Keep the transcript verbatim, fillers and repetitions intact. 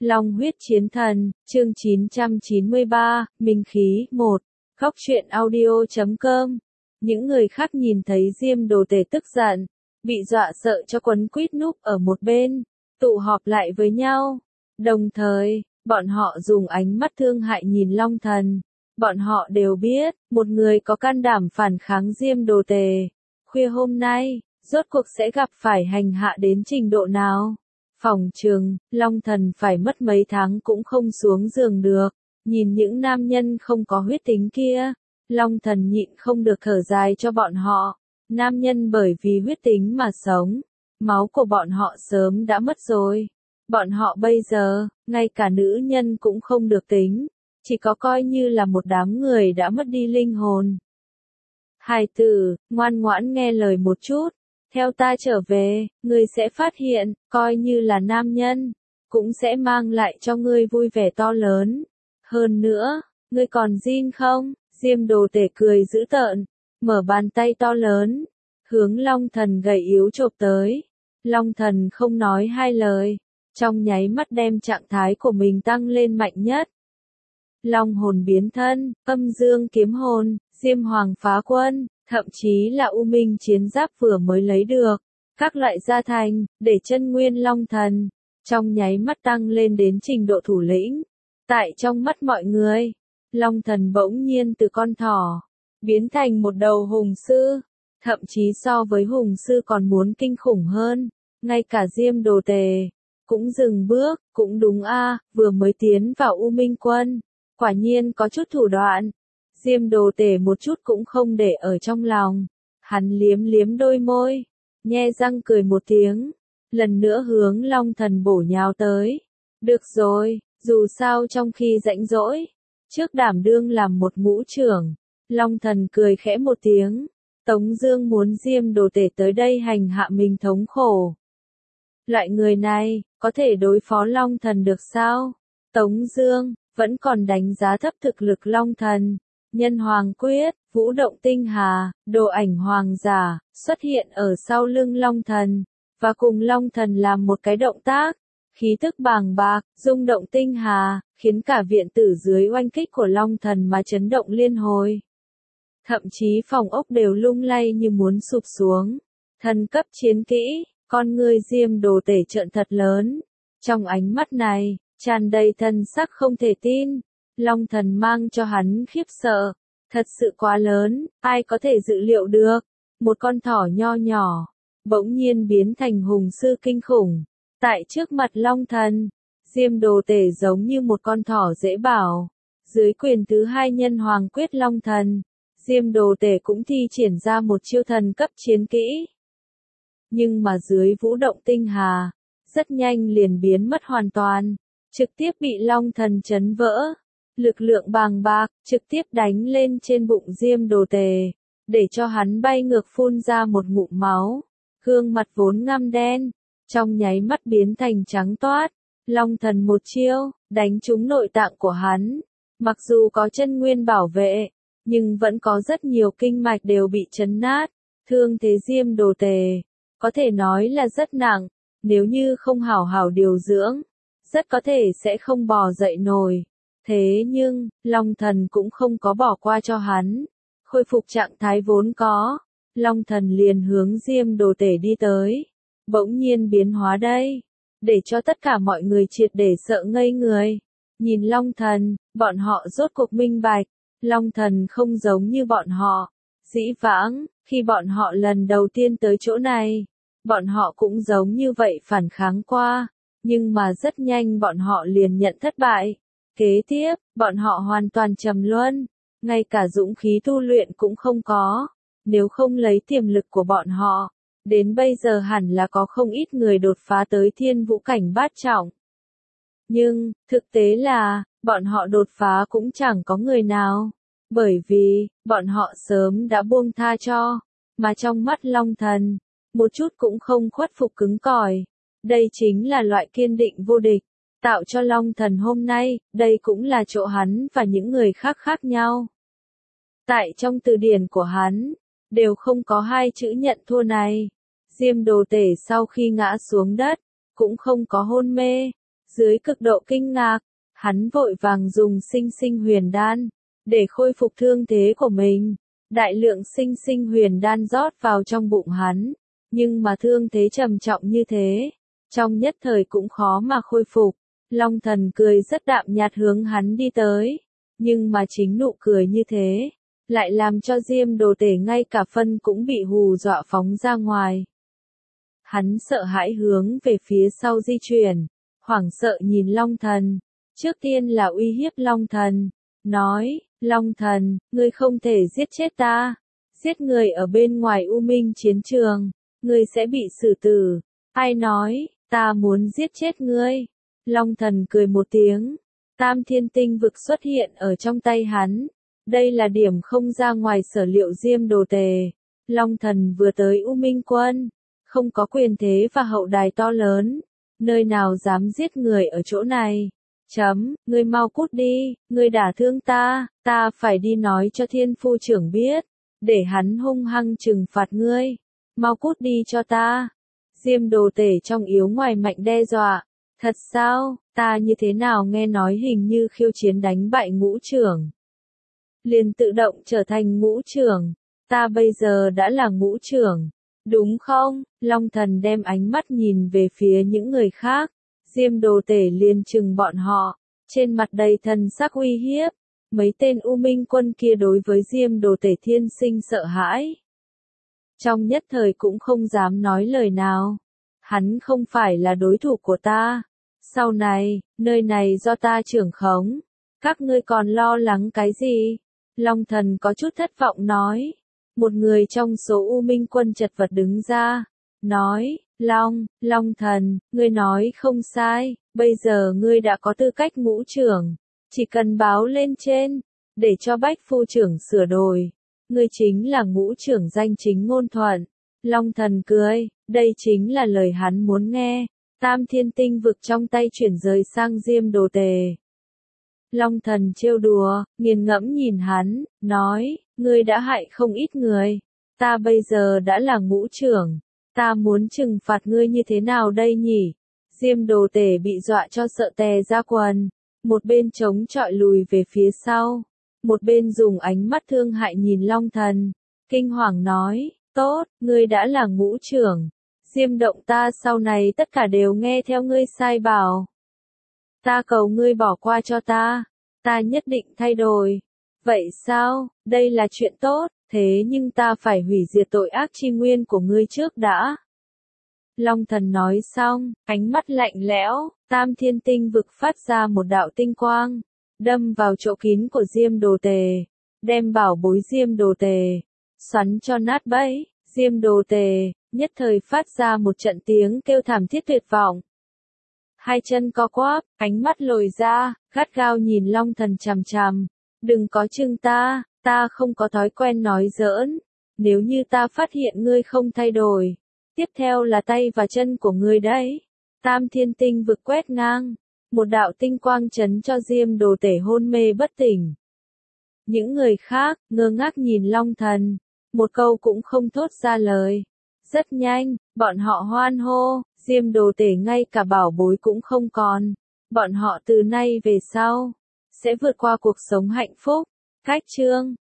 Long huyết chiến thần, chương chín trăm chín mươi ba, Minh khí, một. Góc truyện audio chấm com. Những người khác nhìn thấy Diêm Đồ Tể tức giận, bị dọa sợ cho quấn quýt núp ở một bên, tụ họp lại với nhau. Đồng thời, bọn họ dùng ánh mắt thương hại nhìn Long Thần. Bọn họ đều biết, một người có can đảm phản kháng Diêm Đồ Tể, khuya hôm nay, rốt cuộc sẽ gặp phải hành hạ đến trình độ nào. Phòng trường, Long Thần phải mất mấy tháng cũng không xuống giường được. Nhìn những nam nhân không có huyết tính kia, Long Thần nhịn không được thở dài cho bọn họ. Nam nhân bởi vì huyết tính mà sống, máu của bọn họ sớm đã mất rồi. Bọn họ bây giờ, ngay cả nữ nhân cũng không được tính, chỉ có coi như là một đám người đã mất đi linh hồn. Hài tử, ngoan ngoãn nghe lời một chút. Theo ta trở về, ngươi sẽ phát hiện, coi như là nam nhân, cũng sẽ mang lại cho ngươi vui vẻ to lớn. Hơn nữa, ngươi còn zin không? Diêm Đồ Tể cười dữ tợn, mở bàn tay to lớn, hướng Long Thần gầy yếu chộp tới. Long Thần không nói hai lời, trong nháy mắt đem trạng thái của mình tăng lên mạnh nhất. Long hồn biến thân, âm dương kiếm hồn, Diêm Hoàng phá quân. Thậm chí là U Minh chiến giáp vừa mới lấy được, các loại gia thành, để chân nguyên Long Thần, trong nháy mắt tăng lên đến trình độ thủ lĩnh. Tại trong mắt mọi người, Long Thần bỗng nhiên từ con thỏ, biến thành một đầu hùng sư, thậm chí so với hùng sư còn muốn kinh khủng hơn, ngay cả Diêm Đồ Tể, cũng dừng bước, cũng đúng a, vừa mới tiến vào U Minh quân, quả nhiên có chút thủ đoạn. Diêm Đồ Tể một chút cũng không để ở trong lòng, hắn liếm liếm đôi môi, nhe răng cười một tiếng, lần nữa hướng Long Thần bổ nhào tới. Được rồi, dù sao trong khi rảnh rỗi, trước đảm đương làm một ngũ trưởng, Long Thần cười khẽ một tiếng, Tống Dương muốn Diêm Đồ Tể tới đây hành hạ mình thống khổ. Loại người này, có thể đối phó Long Thần được sao? Tống Dương, vẫn còn đánh giá thấp thực lực Long Thần. Nhân Hoàng quyết, vũ động tinh hà, đồ ảnh hoàng giả, xuất hiện ở sau lưng Long Thần, và cùng Long Thần làm một cái động tác, khí tức bàng bạc, rung động tinh hà, khiến cả viện tử dưới oanh kích của Long Thần mà chấn động liên hồi. Thậm chí phòng ốc đều lung lay như muốn sụp xuống. Thần cấp chiến kỹ, con ngươi Diêm Đồ Tể trợn thật lớn, trong ánh mắt này, tràn đầy thần sắc không thể tin. Long Thần mang cho hắn khiếp sợ, thật sự quá lớn, ai có thể dự liệu được, một con thỏ nho nhỏ, bỗng nhiên biến thành hùng sư kinh khủng, tại trước mặt Long Thần, Diêm Đồ Tể giống như một con thỏ dễ bảo, dưới quyền thứ hai nhân hoàng quyết Long Thần, Diêm Đồ Tể cũng thi triển ra một chiêu thần cấp chiến kỹ. Nhưng mà dưới vũ động tinh hà, rất nhanh liền biến mất hoàn toàn, trực tiếp bị Long Thần chấn vỡ. Lực lượng bàng bạc, trực tiếp đánh lên trên bụng Diêm Đồ Tể, để cho hắn bay ngược phun ra một ngụm máu. Gương mặt vốn ngăm đen, trong nháy mắt biến thành trắng toát. Long Thần một chiêu, đánh trúng nội tạng của hắn. Mặc dù có chân nguyên bảo vệ, nhưng vẫn có rất nhiều kinh mạch đều bị chấn nát. Thương thế Diêm Đồ Tể, có thể nói là rất nặng, nếu như không hảo hảo điều dưỡng, rất có thể sẽ không bò dậy nổi. Thế nhưng, Long Thần cũng không có bỏ qua cho hắn. Khôi phục trạng thái vốn có, Long Thần liền hướng Diêm Đồ Tể đi tới. Bỗng nhiên biến hóa đây, để cho tất cả mọi người triệt để sợ ngây người. Nhìn Long Thần, bọn họ rốt cuộc minh bạch, Long Thần không giống như bọn họ. Dĩ vãng, khi bọn họ lần đầu tiên tới chỗ này, bọn họ cũng giống như vậy phản kháng qua, nhưng mà rất nhanh bọn họ liền nhận thất bại. Kế tiếp, bọn họ hoàn toàn trầm luân, ngay cả dũng khí tu luyện cũng không có, nếu không lấy tiềm lực của bọn họ, đến bây giờ hẳn là có không ít người đột phá tới thiên vũ cảnh bát trọng. Nhưng, thực tế là, bọn họ đột phá cũng chẳng có người nào, bởi vì, bọn họ sớm đã buông tha cho, mà trong mắt Long Thần, một chút cũng không khuất phục cứng cỏi. Đây chính là loại kiên định vô địch. Tạo cho Long Thần hôm nay, đây cũng là chỗ hắn và những người khác khác nhau. Tại trong từ điển của hắn, đều không có hai chữ nhận thua này. Diêm Đồ Tể sau khi ngã xuống đất, cũng không có hôn mê. Dưới cực độ kinh ngạc, hắn vội vàng dùng sinh sinh huyền đan, để khôi phục thương thế của mình. Đại lượng sinh sinh huyền đan rót vào trong bụng hắn, nhưng mà thương thế trầm trọng như thế, trong nhất thời cũng khó mà khôi phục. Long Thần cười rất đạm nhạt hướng hắn đi tới, nhưng mà chính nụ cười như thế, lại làm cho Diêm Đồ Tể ngay cả phân cũng bị hù dọa phóng ra ngoài. Hắn sợ hãi hướng về phía sau di chuyển, hoảng sợ nhìn Long Thần, trước tiên là uy hiếp Long Thần, nói, Long Thần, ngươi không thể giết chết ta, giết người ở bên ngoài U Minh chiến trường, ngươi sẽ bị xử tử. Ai nói, ta muốn giết chết ngươi? Long Thần cười một tiếng, Tam Thiên Tinh vực xuất hiện ở trong tay hắn. Đây là điểm không ra ngoài sở liệu Diêm Đồ Tề. Long Thần vừa tới U Minh Quân, không có quyền thế và hậu đài to lớn, nơi nào dám giết người ở chỗ này. Chấm, ngươi mau cút đi, ngươi đả thương ta, ta phải đi nói cho Thiên Phu trưởng biết, để hắn hung hăng trừng phạt ngươi. Mau cút đi cho ta. Diêm Đồ Tể trong yếu ngoài mạnh đe dọa. Thật sao, ta như thế nào nghe nói hình như khiêu chiến đánh bại ngũ trưởng, liền tự động trở thành ngũ trưởng, ta bây giờ đã là ngũ trưởng, đúng không? Long Thần đem ánh mắt nhìn về phía những người khác, Diêm Đồ Tể liền trừng bọn họ, trên mặt đầy thần sắc uy hiếp. Mấy tên U Minh Quân kia đối với Diêm Đồ Tể thiên sinh sợ hãi, trong nhất thời cũng không dám nói lời nào. Hắn không phải là đối thủ của ta, sau này, nơi này do ta trưởng khống, các ngươi còn lo lắng cái gì? Long Thần có chút thất vọng nói. Một người trong số U Minh Quân chật vật đứng ra, nói, Long, Long Thần, ngươi nói không sai, bây giờ ngươi đã có tư cách ngũ trưởng, chỉ cần báo lên trên, để cho Bách Phu trưởng sửa đổi, ngươi chính là ngũ trưởng danh chính ngôn thuận. Long Thần cười, đây chính là lời hắn muốn nghe. Tam Thiên Tinh vực trong tay chuyển rời sang Diêm Đồ Tề. Long Thần trêu đùa, nghiền ngẫm nhìn hắn, nói, ngươi đã hại không ít người, ta bây giờ đã là ngũ trưởng, ta muốn trừng phạt ngươi như thế nào đây nhỉ? Diêm Đồ Tể bị dọa cho sợ tè ra quần, một bên chống chọi lùi về phía sau, một bên dùng ánh mắt thương hại nhìn Long Thần, kinh hoàng nói, tốt, ngươi đã là ngũ trưởng, Diêm động ta sau này tất cả đều nghe theo ngươi sai bảo. Ta cầu ngươi bỏ qua cho ta, ta nhất định thay đổi. Vậy sao, đây là chuyện tốt, thế nhưng ta phải hủy diệt tội ác chi nguyên của ngươi trước đã. Long Thần nói xong, ánh mắt lạnh lẽo, Tam Thiên Tinh vực phát ra một đạo tinh quang, đâm vào chỗ kín của Diêm Đồ Tề, đem bảo bối Diêm Đồ Tề xoắn cho nát bấy. Diêm Đồ Tề nhất thời phát ra một trận tiếng kêu thảm thiết tuyệt vọng. Hai chân co quắp, ánh mắt lồi ra, gắt gao nhìn Long Thần chằm chằm. Đừng có chừng ta, ta không có thói quen nói giỡn. Nếu như ta phát hiện ngươi không thay đổi, tiếp theo là tay và chân của ngươi đấy. Tam Thiên Tinh vực quét ngang, một đạo tinh quang chấn cho Diêm Đồ Tể hôn mê bất tỉnh. Những người khác, ngơ ngác nhìn Long Thần, một câu cũng không thốt ra lời. Rất nhanh, bọn họ hoan hô, Diêm Đồ Tể ngay cả bảo bối cũng không còn. Bọn họ từ nay về sau, sẽ vượt qua cuộc sống hạnh phúc. Cách chương